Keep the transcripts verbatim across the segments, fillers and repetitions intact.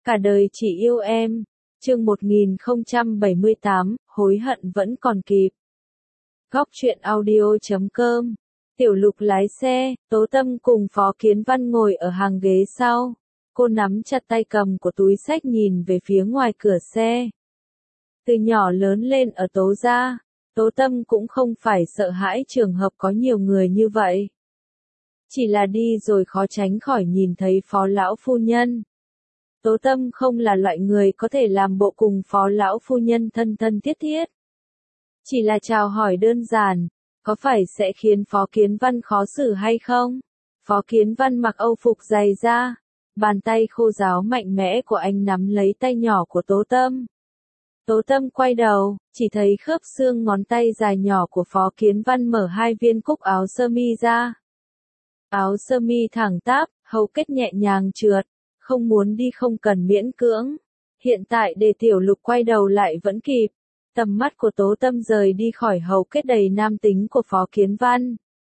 Cả đời chỉ yêu em. Chương một nghìn không trăm bảy mươi tám, hối hận vẫn còn kịp. Góc truyện audio chấm com. Tiểu Lục lái xe, Tố Tâm cùng Phó Kiến Văn ngồi ở hàng ghế sau. Cô nắm chặt tay cầm của túi xách nhìn về phía ngoài cửa xe. Từ nhỏ lớn lên ở Tố gia, Tố Tâm cũng không phải sợ hãi trường hợp có nhiều người như vậy. Chỉ là đi rồi khó tránh khỏi nhìn thấy Phó lão phu nhân. Tố Tâm không là loại người có thể làm bộ cùng Phó lão phu nhân thân thân thiết thiết. Chỉ là chào hỏi đơn giản, có phải sẽ khiến Phó Kiến Văn khó xử hay không? Phó Kiến Văn mặc âu phục dày da, bàn tay khô ráo mạnh mẽ của anh nắm lấy tay nhỏ của Tố Tâm. Tố Tâm quay đầu, chỉ thấy khớp xương ngón tay dài nhỏ của Phó Kiến Văn mở hai viên cúc áo sơ mi ra. Áo sơ mi thẳng tắp, hầu kết nhẹ nhàng trượt, không muốn đi không cần miễn cưỡng. Hiện tại để Tiểu Lục quay đầu lại vẫn kịp. Tầm mắt của Tố Tâm rời đi khỏi hầu kết đầy nam tính của Phó Kiến Văn.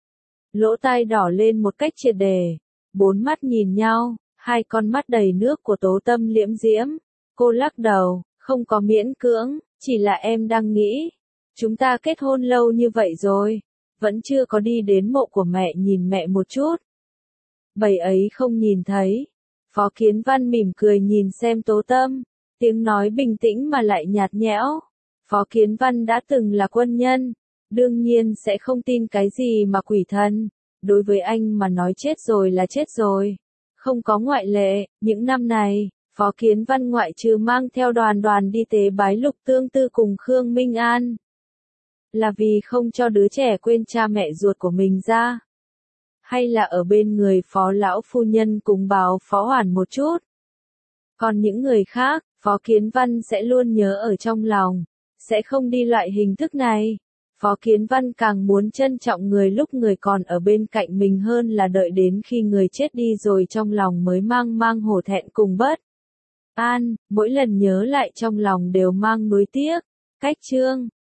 Lỗ tai đỏ lên một cách triệt để, bốn mắt nhìn nhau, hai con mắt đầy nước của Tố Tâm liễm diễm. Cô lắc đầu, không có miễn cưỡng, chỉ là em đang nghĩ, chúng ta kết hôn lâu như vậy rồi, vẫn chưa có đi đến mộ của mẹ nhìn mẹ một chút. Bầy ấy không nhìn thấy. Phó Kiến Văn mỉm cười nhìn xem Tố Tâm, tiếng nói bình tĩnh mà lại nhạt nhẽo. Phó Kiến Văn đã từng là quân nhân, đương nhiên sẽ không tin cái gì mà quỷ thần. Đối với anh mà nói chết rồi là chết rồi. Không có ngoại lệ, những năm này, Phó Kiến Văn ngoại trừ mang theo đoàn đoàn đi tế bái Lục Tương Tư cùng Khương Minh An. Là vì không cho đứa trẻ quên cha mẹ ruột của mình ra. Hay là ở bên người Phó lão phu nhân cùng báo Phó Hoàn một chút. Còn những người khác, Phó Kiến Văn sẽ luôn nhớ ở trong lòng, sẽ không đi loại hình thức này. Phó Kiến Văn càng muốn trân trọng người lúc người còn ở bên cạnh mình hơn là đợi đến khi người chết đi rồi trong lòng mới mang mang hổ thẹn cùng bất an, mỗi lần nhớ lại trong lòng đều mang nuối tiếc. Cách chương